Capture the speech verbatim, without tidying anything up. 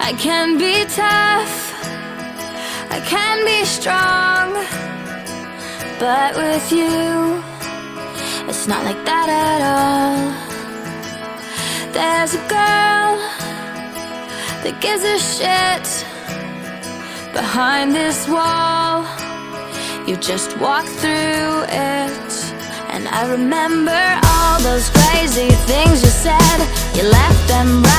I can be tough, I can be strong, but with you, it's not like that at all. There's a girl that gives a shit behind this wall. You just walk through it, and I remember all those crazy things you said. You left them